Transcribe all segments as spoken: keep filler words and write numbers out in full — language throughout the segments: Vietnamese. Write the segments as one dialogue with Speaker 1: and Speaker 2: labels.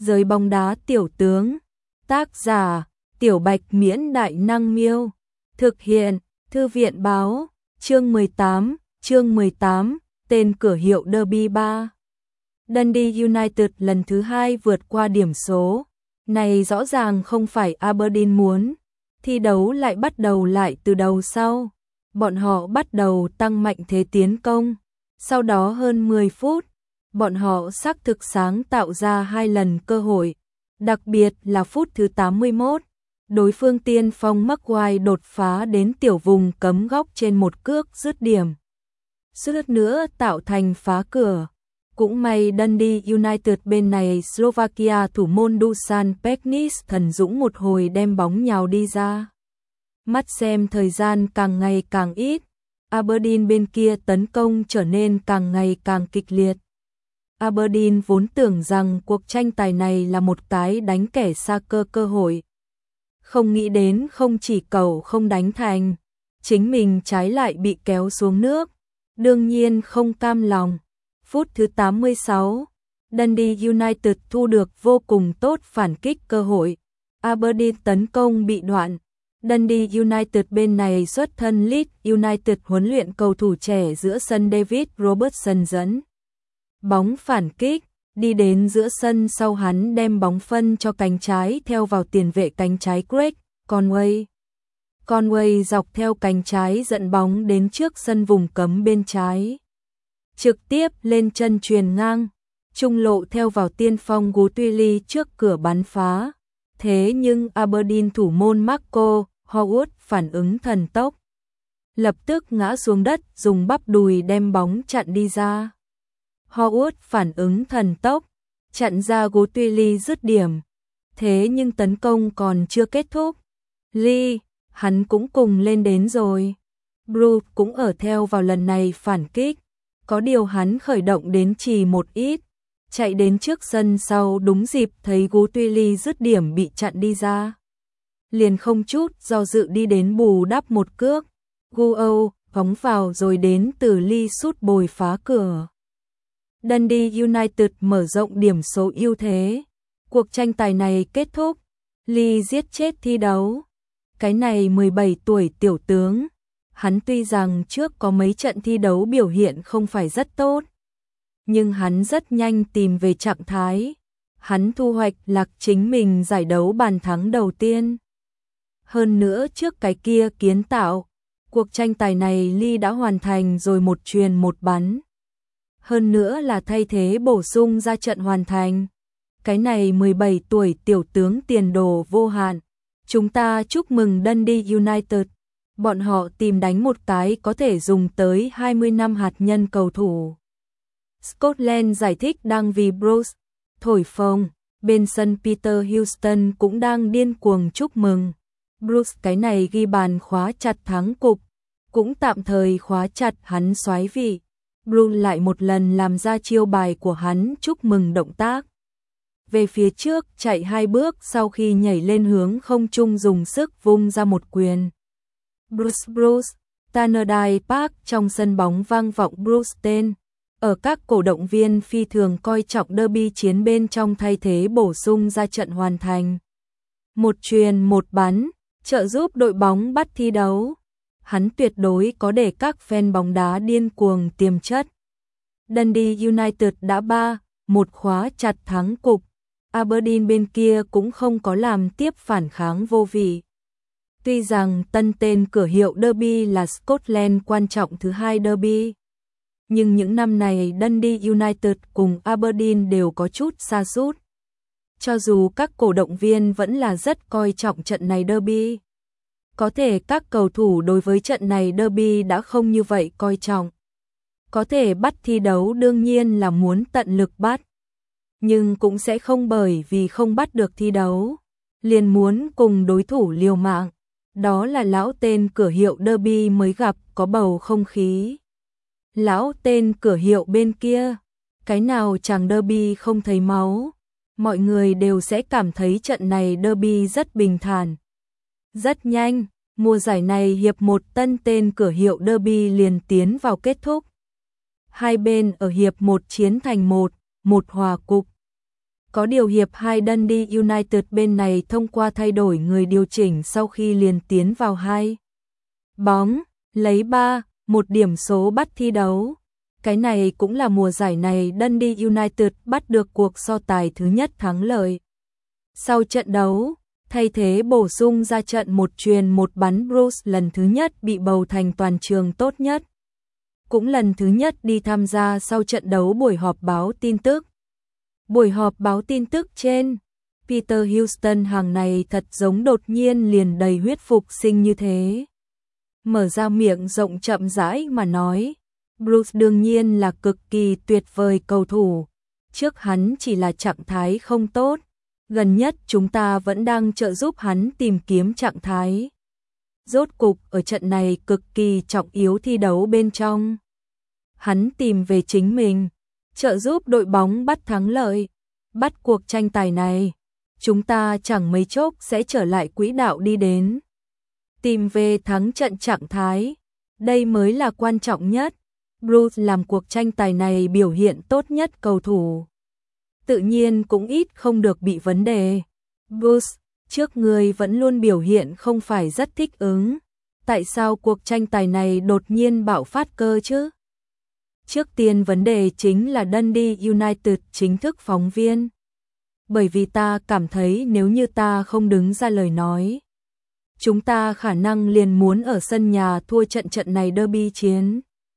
Speaker 1: Giới bóng đá tiểu tướng. Tác giả: Tiểu Bạch Miễn Đại Năng Miêu. Thực hiện: Thư viện Báo. Chương mười tám, chương mười tám, tên cửa hiệu Derby ba. Dundee United lần thứ hai vượt qua điểm số. Này rõ ràng không phải Aberdeen muốn. Thi đấu lại bắt đầu lại từ đầu sau. Bọn họ bắt đầu tăng mạnh thế tiến công. Sau đó hơn mười phút, bọn họ xác thực sáng tạo ra hai lần cơ hội. Đặc biệt là phút thứ tám mươi mốt, đối phương tiên phong Maguire đột phá đến tiểu vùng cấm góc trên một cước dứt điểm. Suýt nữa tạo thành phá cửa. Cũng may Dundee United bên này Slovakia thủ môn Dusan Peknis thần dũng một hồi đem bóng nhào đi ra. Mắt xem thời gian càng ngày càng ít, Aberdeen bên kia tấn công trở nên càng ngày càng kịch liệt. Aberdeen vốn tưởng rằng cuộc tranh tài này là một cái đánh kẻ xa cơ cơ hội. Không nghĩ đến không chỉ cầu không đánh thành, chính mình trái lại bị kéo xuống nước. Đương nhiên không cam lòng. Phút thứ tám mươi sáu, Dundee United thu được vô cùng tốt phản kích cơ hội. Aberdeen tấn công bị đoạn. Dundee United bên này xuất thân Leeds United huấn luyện cầu thủ trẻ giữa sân David Robertson dẫn bóng phản kích, đi đến giữa sân sau hắn đem bóng phân cho cánh trái theo vào tiền vệ cánh trái Craig Conway. Conway dọc theo cánh trái dẫn bóng đến trước sân vùng cấm bên trái. Trực tiếp lên chân chuyền ngang, trung lộ theo vào tiên phong Guthrie trước cửa bắn phá. Thế nhưng Aberdeen thủ môn Marco Howard phản ứng thần tốc, lập tức ngã xuống đất dùng bắp đùi đem bóng chặn đi ra. Howard phản ứng thần tốc, chặn ra Guthrie dứt điểm. Thế nhưng tấn công còn chưa kết thúc. Lee, hắn cũng cùng lên đến rồi. Bruce cũng ở theo vào lần này phản kích. Có điều hắn khởi động đến chỉ một ít, chạy đến trước sân sau đúng dịp thấy Guthrie dứt điểm bị chặn đi ra. Liền không chút do dự đi đến bù đắp một cước. Guo phóng vào rồi đến từ Lee sút bồi phá cửa. Dundee United mở rộng điểm số ưu thế. Cuộc tranh tài này kết thúc. Lee giết chết thi đấu. Cái này mười bảy tuổi tiểu tướng. Hắn tuy rằng trước có mấy trận thi đấu biểu hiện không phải rất tốt, nhưng hắn rất nhanh tìm về trạng thái. Hắn thu hoạch lạc chính mình giải đấu bàn thắng đầu tiên. Hơn nữa trước cái kia kiến tạo, cuộc tranh tài này Lee đã hoàn thành rồi một chuyền một bắn. Hơn nữa là thay thế bổ sung ra trận hoàn thành. Cái này mười bảy tuổi tiểu tướng tiền đồ vô hạn. Chúng ta chúc mừng Dundee United. Bọn họ tìm đánh một cái có thể dùng tới hai mươi năm hạt nhân cầu thủ. Scotland giải thích đang vì Bruce thổi phồng. Bên sân Peter Houston cũng đang điên cuồng chúc mừng. Bruce cái này ghi bàn khóa chặt thắng cục, cũng tạm thời khóa chặt hắn soái vị. Bruce lại một lần làm ra chiêu bài của hắn chúc mừng động tác. Về phía trước chạy hai bước sau khi nhảy lên hướng không trung dùng sức vung ra một quyền. Bruce Bruce, Tannadice Park trong sân bóng vang vọng Bruce tên. Ở các cổ động viên phi thường coi trọng derby chiến bên trong thay thế bổ sung ra trận hoàn thành. Một chuyền một bắn, trợ giúp đội bóng bắt thi đấu. Hắn tuyệt đối có để các fan bóng đá điên cuồng tiềm chất. Dundee United đã ba một khóa chặt thắng cục. Aberdeen bên kia cũng không có làm tiếp phản kháng vô vị. Tuy rằng tân tên cửa hiệu derby là Scotland quan trọng thứ hai derby, nhưng những năm này Dundee United cùng Aberdeen đều có chút sa sút. Cho dù các cổ động viên vẫn là rất coi trọng trận này derby, có thể các cầu thủ đối với trận này derby đã không như vậy coi trọng. Có thể bắt thi đấu đương nhiên là muốn tận lực bắt, nhưng cũng sẽ không bởi vì không bắt được thi đấu liền muốn cùng đối thủ liều mạng. Đó là lão tên cửa hiệu derby mới gặp có bầu không khí. Lão tên cửa hiệu bên kia, cái nào chàng derby không thấy máu, mọi người đều sẽ cảm thấy trận này derby rất bình thản. Rất nhanh, mùa giải này hiệp một tân tên cửa hiệu derby liền tiến vào kết thúc. Hai bên ở hiệp một chiến thành một, một hòa cục. Có điều hiệp hai Dundee United bên này thông qua thay đổi người điều chỉnh sau khi liền tiến vào hai bóng, lấy ba một điểm số bắt thi đấu. Cái này cũng là mùa giải này Dundee United bắt được cuộc so tài thứ nhất thắng lợi. Sau trận đấu, thay thế bổ sung ra trận một chuyền một bắn, Bruce lần thứ nhất bị bầu thành toàn trường tốt nhất. Cũng lần thứ nhất đi tham gia sau trận đấu buổi họp báo tin tức. Buổi họp báo tin tức trên, Peter Houston hàng này thật giống đột nhiên liền đầy huyết phục sinh như thế. Mở ra miệng rộng chậm rãi mà nói, Bruce đương nhiên là cực kỳ tuyệt vời cầu thủ, trước hắn chỉ là trạng thái không tốt, gần nhất chúng ta vẫn đang trợ giúp hắn tìm kiếm trạng thái. Rốt cục ở trận này cực kỳ trọng yếu thi đấu bên trong, hắn tìm về chính mình, trợ giúp đội bóng bắt thắng lợi, bắt cuộc tranh tài này, chúng ta chẳng mấy chốc sẽ trở lại quỹ đạo đi đến. Tìm về thắng trận trạng thái, đây mới là quan trọng nhất. Bruce làm cuộc tranh tài này biểu hiện tốt nhất cầu thủ, tự nhiên cũng ít không được bị vấn đề. Bruce, trước người vẫn luôn biểu hiện không phải rất thích ứng, tại sao cuộc tranh tài này đột nhiên bạo phát cơ chứ? Trước tiên vấn đề chính là Dundee United chính thức phóng viên. Bởi vì ta cảm thấy nếu như ta không đứng ra lời nói, chúng ta khả năng liền muốn ở sân nhà thua trận trận này derby chiến.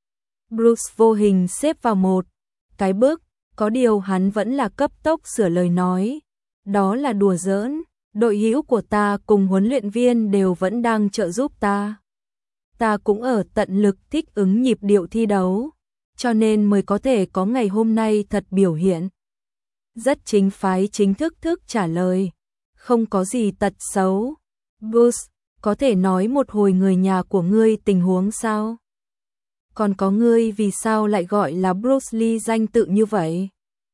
Speaker 1: Bruce vô hình xếp vào một cái bước, có điều hắn vẫn là cấp tốc sửa lời nói. Đó là đùa giỡn, đội hữu của ta cùng huấn luyện viên đều vẫn đang trợ giúp ta. Ta cũng ở tận lực thích ứng nhịp điệu thi đấu, cho nên mới có thể có ngày hôm nay thật biểu hiện. Rất chính phái chính thức thức trả lời, không có gì tật xấu. Bruce, có thể nói một hồi người nhà của ngươi tình huống sao? Còn có ngươi vì sao lại gọi là Bruce Lee danh tự như vậy?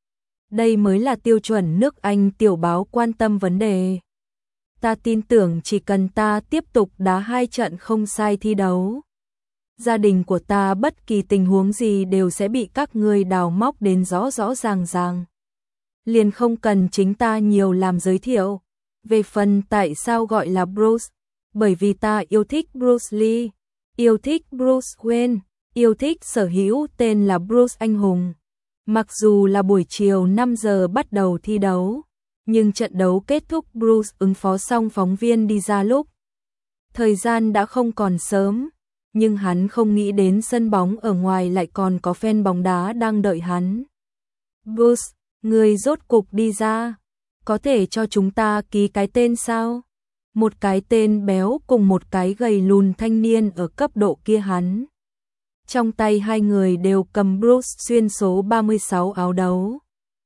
Speaker 1: Đây mới là tiêu chuẩn nước Anh tiểu báo quan tâm vấn đề. Ta tin tưởng chỉ cần ta tiếp tục đá hai trận không sai thi đấu, gia đình của ta bất kỳ tình huống gì đều sẽ bị các ngươi đào móc đến rõ rõ ràng ràng. Liền không cần chính ta nhiều làm giới thiệu. Về phần tại sao gọi là Bruce, bởi vì ta yêu thích Bruce Lee, yêu thích Bruce Wayne, yêu thích sở hữu tên là Bruce anh hùng. Mặc dù là buổi chiều năm giờ bắt đầu thi đấu, nhưng trận đấu kết thúc Bruce ứng phó xong phóng viên đi ra lúc thời gian đã không còn sớm, nhưng hắn không nghĩ đến sân bóng ở ngoài lại còn có fan bóng đá đang đợi hắn. Bruce, người rốt cục đi ra, có thể cho chúng ta ký cái tên sao? Một cái tên béo cùng một cái gầy lùn thanh niên ở cấp độ kia hắn. Trong tay hai người đều cầm Bruce xuyên số ba mươi sáu áo đấu.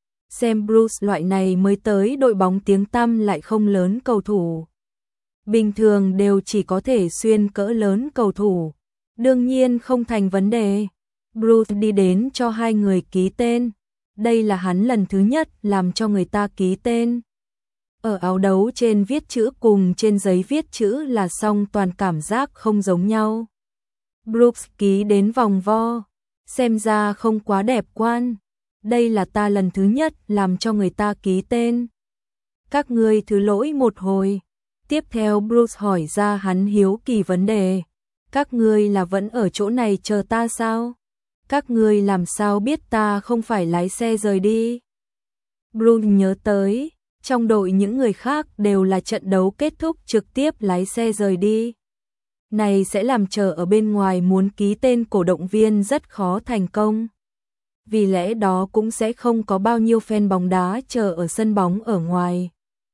Speaker 1: Xem Bruce loại này mới tới đội bóng tiếng tăm lại không lớn cầu thủ. Bình thường đều chỉ có thể xuyên cỡ lớn cầu thủ. Đương nhiên không thành vấn đề. Bruce đi đến cho hai người ký tên. Đây là hắn lần thứ nhất làm cho người ta ký tên. Ở áo đấu trên viết chữ cùng trên giấy viết chữ là song toàn cảm giác không giống nhau. Bruce ký đến vòng vo, xem ra không quá đẹp quan. Đây là ta lần thứ nhất làm cho người ta ký tên. Các ngươi thứ lỗi một hồi. Tiếp theo Bruce hỏi ra hắn hiếu kỳ vấn đề. Các ngươi là vẫn ở chỗ này chờ ta sao? Các ngươi làm sao biết ta không phải lái xe rời đi? Bruce nhớ tới, trong đội những người khác đều là trận đấu kết thúc trực tiếp lái xe rời đi. Này sẽ làm chờ ở bên ngoài muốn ký tên cổ động viên rất khó thành công. Vì lẽ đó cũng sẽ không có bao nhiêu fan bóng đá chờ ở sân bóng ở ngoài.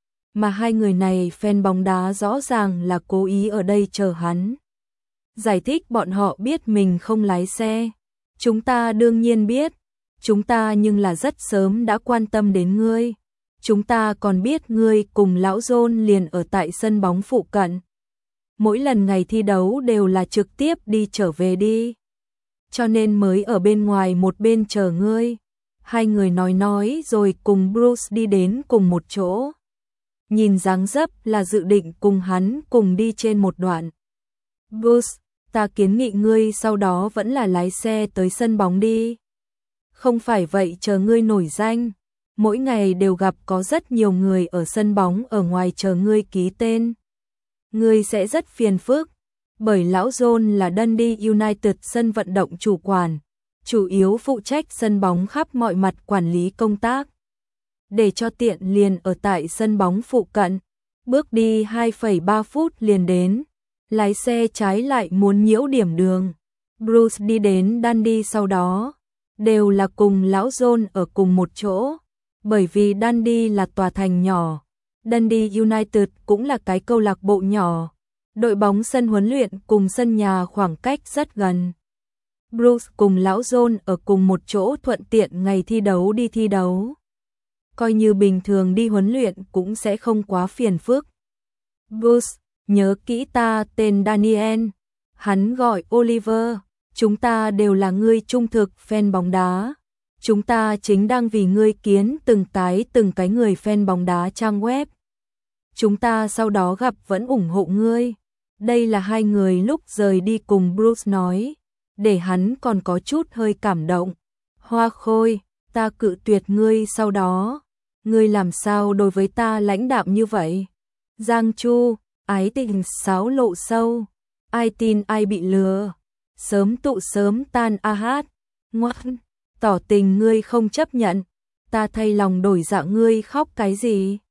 Speaker 1: Mà hai người này fan bóng đá rõ ràng là cố ý ở đây chờ hắn. Giải thích bọn họ biết mình không lái xe. Chúng ta đương nhiên biết. Chúng ta nhưng là rất sớm đã quan tâm đến ngươi. Chúng ta còn biết ngươi cùng lão John liền ở tại sân bóng phụ cận. Mỗi lần ngày thi đấu đều là trực tiếp đi trở về đi. Cho nên mới ở bên ngoài một bên chờ ngươi. Hai người nói nói rồi cùng Bruce đi đến cùng một chỗ. Nhìn dáng dấp là dự định cùng hắn cùng đi trên một đoạn. Bruce, ta kiến nghị ngươi sau đó vẫn là lái xe tới sân bóng đi. Không phải vậy chờ ngươi nổi danh. mỗi ngày đều gặp có rất nhiều người ở sân bóng ở ngoài chờ ngươi ký tên. Ngươi sẽ rất phiền phức, bởi lão John là Dundee United sân vận động chủ quản, chủ yếu phụ trách sân bóng khắp mọi mặt quản lý công tác. Để cho tiện liền ở tại sân bóng phụ cận, bước đi hai phẩy ba phút liền đến, lái xe trái lại muốn nhiễu điểm đường. Bruce đi đến Dundee sau đó, đều là cùng lão John ở cùng một chỗ, bởi vì Dundee là tòa thành nhỏ, Dundee United cũng là cái câu lạc bộ nhỏ, đội bóng sân huấn luyện cùng sân nhà khoảng cách rất gần. Bruce cùng lão John ở cùng một chỗ thuận tiện ngày thi đấu đi thi đấu. Coi như bình thường đi huấn luyện cũng sẽ không quá phiền phức. Bruce, nhớ kỹ ta tên Daniel, hắn gọi Oliver, chúng ta đều là người trung thực fan bóng đá. Chúng ta chính đang vì ngươi kiến từng tái từng cái người fan bóng đá trang web. Chúng ta sau đó gặp vẫn ủng hộ ngươi. Đây là hai người lúc rời đi cùng Bruce nói, để hắn còn có chút hơi cảm động. Hoa Khôi, ta cự tuyệt ngươi sau đó. Ngươi làm sao đối với ta lãnh đạm như vậy? Giang Chu, ái tình sáo lộ sâu. Ai tin ai bị lừa. Sớm tụ sớm tan a hát. Ngoan, tỏ tình ngươi không chấp nhận. Ta thay lòng đổi dạ ngươi khóc cái gì?